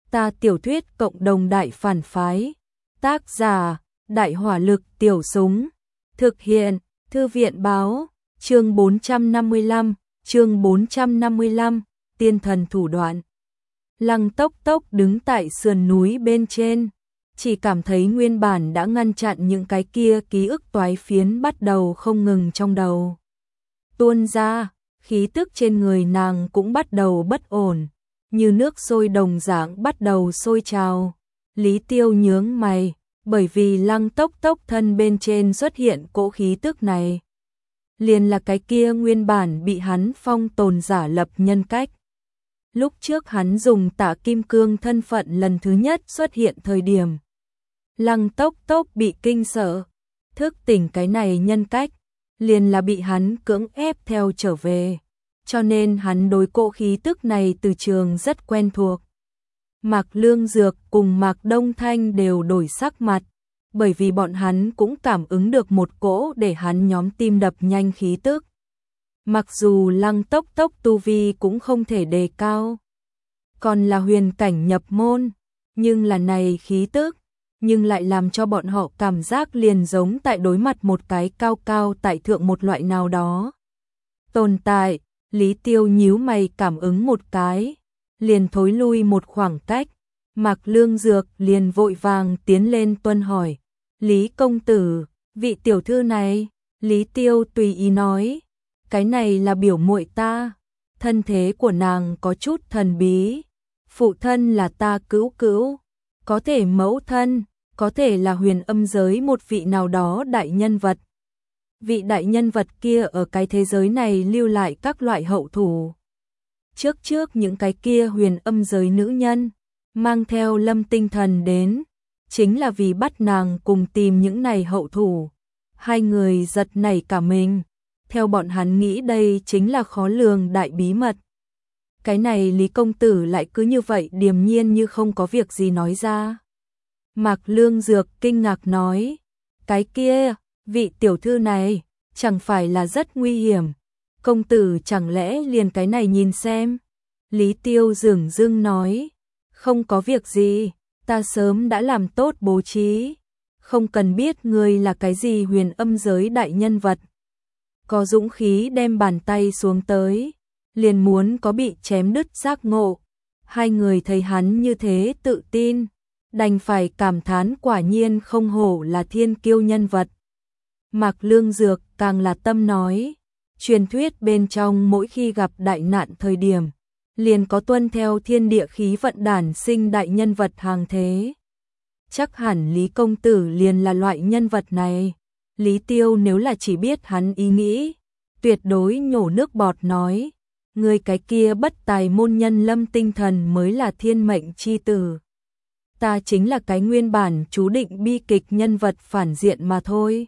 Ta tiểu thuyết cộng đồng đại phản phái. Tác giả: Đại hỏa lực tiểu súng. Thực hiện: Thư viện báo. Chương 455, tiên thần thủ đoạn. Lăng Tốc Tốc đứng tại sườn núi bên trên, chỉ cảm thấy nguyên bản đã ngăn chặn những cái kia ký ức toái phiến bắt đầu không ngừng trong đầu tuôn ra, khí tức trên người nàng cũng bắt đầu bất ổn, như nước sôi đồng dạng bắt đầu sôi trào. Lý Tiêu nhướng mày, bởi vì Lăng Tốc Tốc thân bên trên xuất hiện cỗ khí tức này, liền là cái kia nguyên bản bị hắn phong tồn giả lập nhân cách. Lúc trước hắn dùng Tạ Kim Cương thân phận lần thứ nhất xuất hiện thời điểm, Lăng Tốc Tốc bị kinh sợ, thức tỉnh cái này nhân cách, liền là bị hắn cưỡng ép theo trở về, cho nên hắn đối cỗ khí tức này từ trường rất quen thuộc. Mạc Lương Dược cùng Mạc Đông Thanh đều đổi sắc mặt, bởi vì bọn hắn cũng cảm ứng được một cỗ để hắn nhóm tim đập nhanh khí tức. Mặc dù Lăng Tốc Tốc tu vi cũng không thể đề cao, còn là huyền cảnh nhập môn, nhưng là này khí tức, nhưng lại làm cho bọn họ cảm giác liền giống tại đối mặt một cái cao cao tại thượng một loại nào đó tồn tại. Lý Tiêu nhíu mày cảm ứng một cái, liền thối lui một khoảng cách. Mạc Lương Dược liền vội vàng tiến lên tuân hỏi: Lý công tử, vị tiểu thư này? Lý Tiêu tùy ý nói: cái này là biểu muội ta, thân thế của nàng có chút thần bí, phụ thân là ta cữu cữu, có thể mẫu thân, có thể là huyền âm giới một vị nào đó đại nhân vật. Vị đại nhân vật kia ở cái thế giới này lưu lại các loại hậu thủ. Trước những cái kia huyền âm giới nữ nhân mang theo Lâm Tinh Thần đến, chính là vì bắt nàng cùng tìm những này hậu thủ. Hai người giật nảy cả mình, theo bọn hắn nghĩ đây chính là khó lường đại bí mật. Cái này Lý công tử lại cứ như vậy điềm nhiên như không có việc gì nói ra. Mạc Lương Dược kinh ngạc nói: cái kia, vị tiểu thư này, chẳng phải là rất nguy hiểm, công tử chẳng lẽ liền cái này nhìn xem? Lý Tiêu dửng dưng nói: không có việc gì, ta sớm đã làm tốt bố trí, không cần biết ngươi là cái gì huyền âm giới đại nhân vật. Có dũng khí đem bàn tay xuống tới, liền muốn có bị chém đứt giác ngộ. Hai người thấy hắn như thế tự tin, đành phải cảm thán quả nhiên không hổ là thiên kiêu nhân vật. Mạc Lương Dược càng là tâm nói: truyền thuyết bên trong mỗi khi gặp đại nạn thời điểm, liền có tuân theo thiên địa khí vận đản sinh đại nhân vật hàng thế. Chắc hẳn Lý công tử liền là loại nhân vật này. Lý Tiêu nếu là chỉ biết hắn ý nghĩ, tuyệt đối nhổ nước bọt nói: người cái kia bất tài môn nhân Lâm Tinh Thần mới là thiên mệnh chi tử. Ta chính là cái nguyên bản chú định bi kịch nhân vật phản diện mà thôi.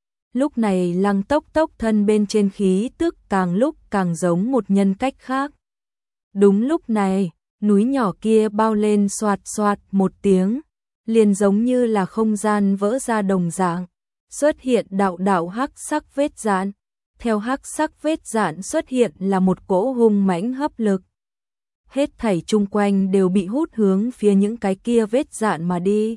Lúc này Lăng Tốc Tốc thân bên trên khí tức càng lúc càng giống một nhân cách khác. Đúng lúc này, núi nhỏ kia bao lên xoạt xoạt một tiếng, liền giống như là không gian vỡ ra đồng dạng, xuất hiện đạo đạo hắc sắc vết dạn. Theo hắc sắc vết dạn xuất hiện là một cỗ hung mãnh hấp lực. Hết thảy chung quanh đều bị hút hướng phía những cái kia vết dạn mà đi.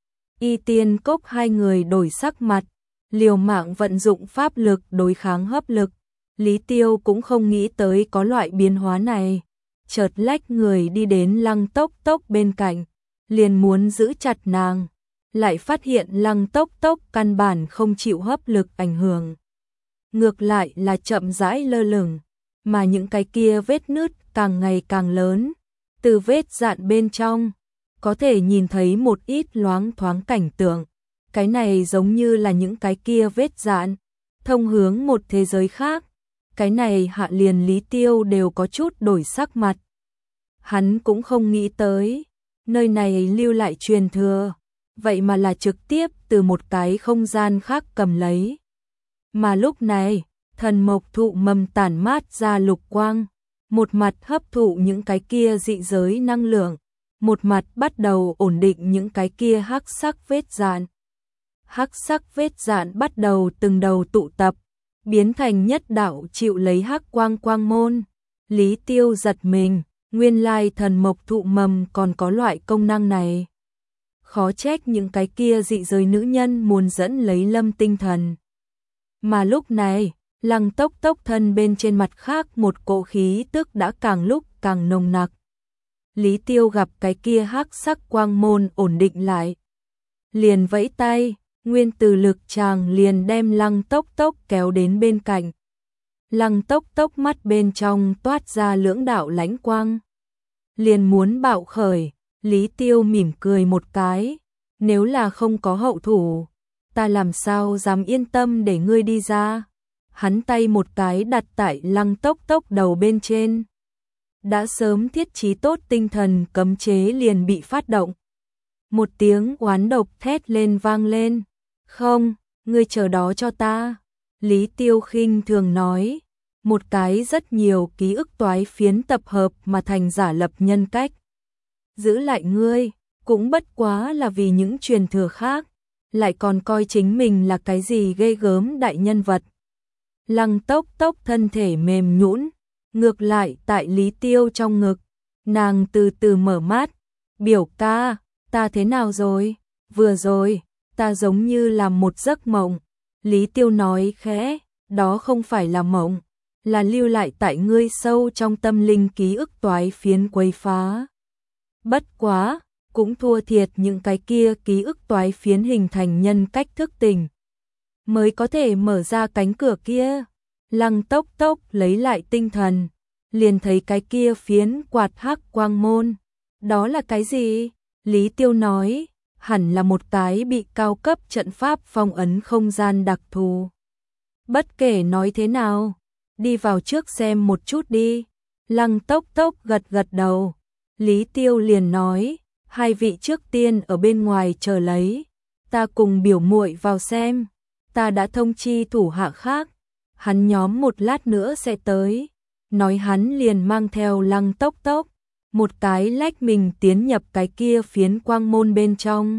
Y Tiên Cốc hai người đổi sắc mặt, liều mạng vận dụng pháp lực đối kháng hấp lực. Lý Tiêu cũng không nghĩ tới có loại biến hóa này, chợt lách người đi đến Lăng Tốc Tốc bên cạnh, liền muốn giữ chặt nàng, lại phát hiện Lăng Tốc Tốc căn bản không chịu hấp lực ảnh hưởng, ngược lại là chậm rãi lơ lửng, mà những cái kia vết nứt càng ngày càng lớn. Từ vết dạn bên trong có thể nhìn thấy một ít loáng thoáng cảnh tượng, cái này giống như là những cái kia vết dạn thông hướng một thế giới khác. Cái này Hạ liền Lý Tiêu đều có chút đổi sắc mặt. Hắn cũng không nghĩ tới nơi này lưu lại truyền thừa, vậy mà là trực tiếp từ một cái không gian khác cầm lấy. Mà lúc này, thần mộc thụ mầm tản mát ra lục quang, một mặt hấp thụ những cái kia dị giới năng lượng, một mặt bắt đầu ổn định những cái kia hắc sắc vết dạn. Hắc sắc vết dạn bắt đầu từng đầu tụ tập, biến thành nhất đạo chịu lấy hắc quang quang môn. Lý Tiêu giật mình, Nguyên lai thần mộc thụ mầm còn có loại công năng này. Khó trách những cái kia dị giới nữ nhân muốn dẫn lấy Lâm Tinh Thần. Mà lúc này, Lăng Tốc Tốc thân bên trên mặt khác một cỗ khí tức đã càng lúc càng nồng nặc. Lý Tiêu gặp cái kia hắc sắc quang môn ổn định lại. Liền vẫy tay, nguyên từ lực chàng liền đem Lăng Tốc Tốc kéo đến bên cạnh. Lăng Tốc Tốc mắt bên trong toát ra lưỡng đạo lãnh quang. Liền muốn bạo khởi, Lý Tiêu mỉm cười một cái. Nếu là không có hậu thủ, ta làm sao dám yên tâm để ngươi đi ra. Hắn tay một cái đặt tại Lăng Tốc Tốc đầu bên trên. Đã sớm thiết trí tốt tinh thần cấm chế liền bị phát động. Một tiếng oán độc thét lên vang lên. Không, ngươi chờ đó cho ta. Lý Tiêu khinh thường nói. Một cái rất nhiều ký ức toái phiến tập hợp mà thành giả lập nhân cách. Giữ lại ngươi, cũng bất quá là vì những truyền thừa khác. Lại còn coi chính mình là cái gì ghê gớm đại nhân vật. Lăng Tốc Tốc thân thể mềm nhũn, ngược lại tại Lý Tiêu trong ngực. Nàng từ từ mở mắt. Biểu ca, ta thế nào rồi? Vừa rồi, ta giống như là một giấc mộng. Lý Tiêu nói khẽ, đó không phải là mộng, là lưu lại tại ngươi sâu trong tâm linh ký ức toái phiến quấy phá. Bất quá, cũng thua thiệt những cái kia ký ức toái phiến hình thành nhân cách thức tỉnh. Mới có thể mở ra cánh cửa kia. Lăng Tốc Tốc lấy lại tinh thần, liền thấy cái kia phiến quạt hắc quang môn. Đó là cái gì? Lý Tiêu nói, hẳn là một cái bị cao cấp trận pháp phong ấn không gian đặc thù. Bất kể nói thế nào, đi vào trước xem một chút đi. Lăng Tốc Tốc gật gật đầu. Lý Tiêu liền nói, hai vị trước tiên ở bên ngoài chờ lấy, ta cùng biểu muội vào xem. Ta đã thông chi thủ hạ khác, hắn nhóm một lát nữa sẽ tới. Nói hắn liền mang theo Lăng Tốc Tốc, một cái lách mình tiến nhập cái kia phiến quang môn bên trong.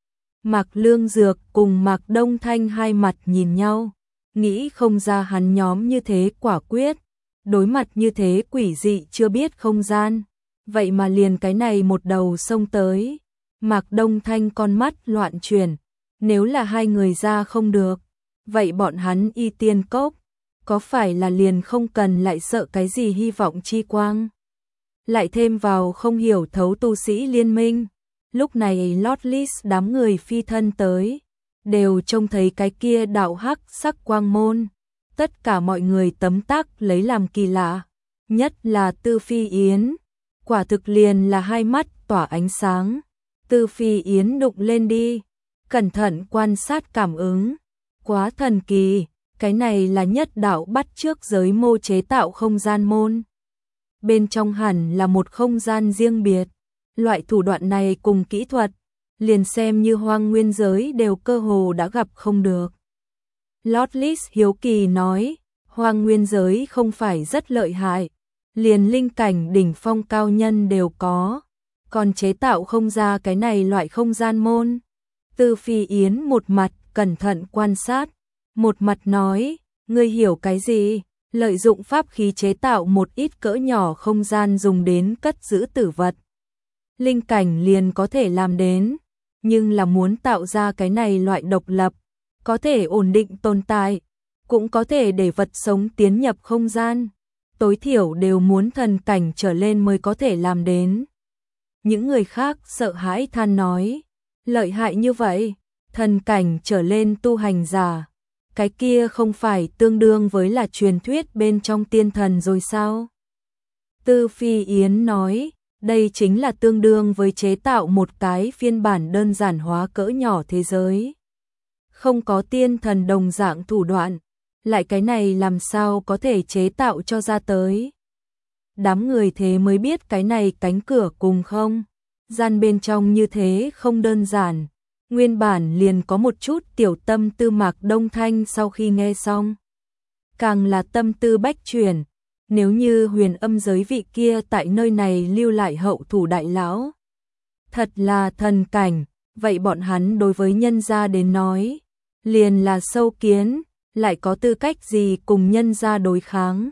Mạc Lương Dược cùng Mạc Đông Thanh hai mặt nhìn nhau, nghĩ không ra hắn nhóm như thế quả quyết, đối mặt như thế quỷ dị chưa biết không gian, vậy mà liền cái này một đầu xông tới. Mạc Đông Thanh con mắt loạn chuyển, nếu là hai người ra không được, vậy bọn hắn y tiên cốc, có phải là liền không cần lại sợ cái gì hy vọng chi quang. Lại thêm vào không hiểu thấu tu sĩ liên minh, lúc này Lotlis đám người phi thân tới, đều trông thấy cái kia đạo hắc sắc quang môn. Tất cả mọi người tấm tắc lấy làm kỳ lạ, nhất là Tư Phi Yến, quả thực liền là hai mắt tỏa ánh sáng. Tư Phi Yến đụng lên đi, cẩn thận quan sát cảm ứng, quá thần kỳ, cái này là nhất đạo bắt chước giới mô chế tạo không gian môn. Bên trong hẳn là một không gian riêng biệt, loại thủ đoạn này cùng kỹ thuật, liền xem như hoang nguyên giới đều cơ hồ đã gặp không được. Lotlis hiếu kỳ nói, hoang nguyên giới không phải rất lợi hại, liền linh cảnh đỉnh phong cao nhân đều có, còn chế tạo không ra cái này loại không gian môn. Tư Phi Yến một mặt cẩn thận quan sát, một mặt nói, ngươi hiểu cái gì? Lợi dụng pháp khí chế tạo một ít cỡ nhỏ không gian dùng đến cất giữ tử vật. Linh cảnh liền có thể làm đến, nhưng là muốn tạo ra cái này loại độc lập, có thể ổn định tồn tại, cũng có thể để vật sống tiến nhập không gian, tối thiểu đều muốn thần cảnh trở lên mới có thể làm đến. Những người khác sợ hãi than nói, lợi hại như vậy, thần cảnh trở lên tu hành giả, cái kia không phải tương đương với là truyền thuyết bên trong tiên thần rồi sao? Tư Phi Yến nói, đây chính là tương đương với chế tạo một cái phiên bản đơn giản hóa cỡ nhỏ thế giới. Không có tiên thần đồng dạng thủ đoạn, lại cái này làm sao có thể chế tạo cho ra tới. Đám người thế mới biết cái này cánh cửa cùng không gian bên trong như thế không đơn giản. Nguyên bản liền có một chút tiểu tâm tư Mạc Đông Thanh sau khi nghe xong, càng là tâm tư bách chuyển, nếu như huyền âm giới vị kia tại nơi này lưu lại hậu thủ đại lão, thật là thần cảnh, vậy bọn hắn đối với nhân gia đến nói, liền là sâu kiến, lại có tư cách gì cùng nhân gia đối kháng.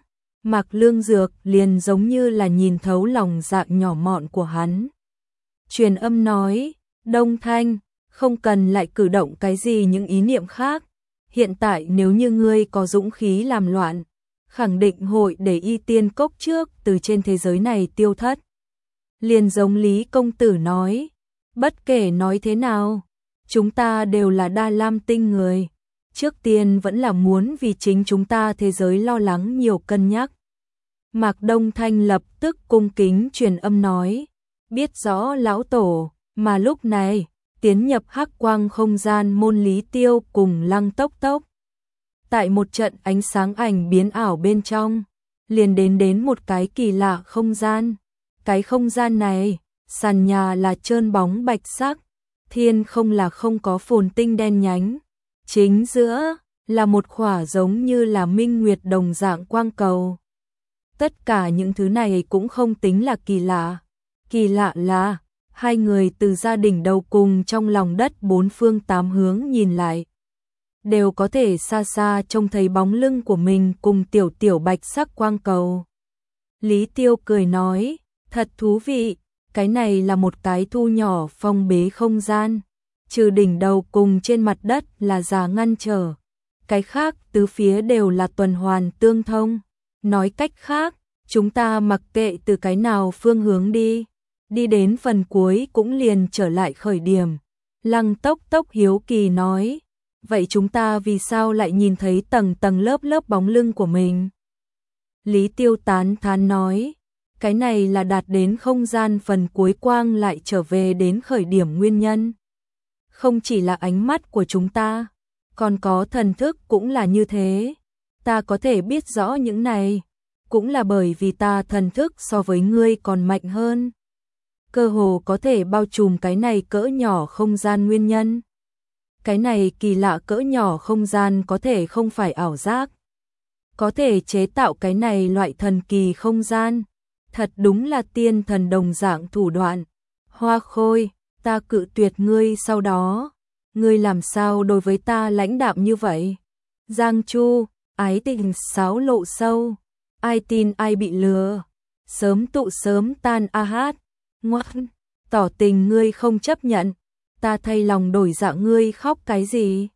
Mạc Lương Dược liền giống như là nhìn thấu lòng dạ nhỏ mọn của hắn. Truyền âm nói, Đông Thanh, không cần lại cử động cái gì những ý niệm khác. Hiện tại nếu như ngươi có dũng khí làm loạn, khẳng định hội để Y Tiên Cốc trước từ trên thế giới này tiêu thất. Liền giống Lý công tử nói, bất kể nói thế nào, chúng ta đều là Đa Lam Tinh người. Trước tiên vẫn là muốn vì chính chúng ta thế giới lo lắng nhiều cân nhắc. Mạc Đông Thanh lập tức cung kính truyền âm nói, biết rõ lão tổ, mà lúc này, tiến nhập hắc quang không gian môn Lý Tiêu cùng Lăng Tốc Tốc. Tại một trận ánh sáng ảnh biến ảo bên trong, liền đến một cái kỳ lạ không gian. Cái không gian này, sàn nhà là trơn bóng bạch sắc, thiên không là không có phồn tinh đen nhánh. Chính giữa là một khỏa giống như là minh nguyệt đồng dạng quang cầu. Tất cả những thứ này cũng không tính là kỳ lạ. Kỳ lạ là hai người từ gia đình đầu cùng trong lòng đất bốn phương tám hướng nhìn lại, đều có thể xa xa trông thấy bóng lưng của mình cùng tiểu tiểu bạch sắc quang cầu. Lý Tiêu cười nói, thật thú vị, cái này là một cái thu nhỏ phong bế không gian. Trừ đỉnh đầu cùng trên mặt đất là giá ngăn trở. Cái khác tứ phía đều là tuần hoàn tương thông. Nói cách khác, chúng ta mặc kệ từ cái nào phương hướng đi đến phần cuối cũng liền trở lại khởi điểm. Lăng Tốc Tốc hiếu kỳ nói, vậy chúng ta vì sao lại nhìn thấy tầng tầng lớp lớp bóng lưng của mình? Lý Tiêu tán thán nói, cái này là đạt đến không gian phần cuối quang lại trở về đến khởi điểm nguyên nhân. Không chỉ là ánh mắt của chúng ta, còn có thần thức cũng là như thế. Ta có thể biết rõ những này, cũng là bởi vì ta thần thức so với ngươi còn mạnh hơn. Cơ hồ có thể bao trùm cái này cỡ nhỏ không gian nguyên nhân. Cái này kỳ lạ cỡ nhỏ không gian có thể không phải ảo giác. Có thể chế tạo cái này loại thần kỳ không gian. Thật đúng là tiên thần đồng dạng thủ đoạn. Hoa Khôi, ta cự tuyệt ngươi sau đó. Ngươi làm sao đối với ta lãnh đạm như vậy? Giang Chu, ái tình xáo lộ sâu. Ai tin ai bị lừa. Sớm tụ sớm tan a hát. Ngoan, tỏ tình ngươi không chấp nhận. Ta thay lòng đổi dạ ngươi khóc cái gì?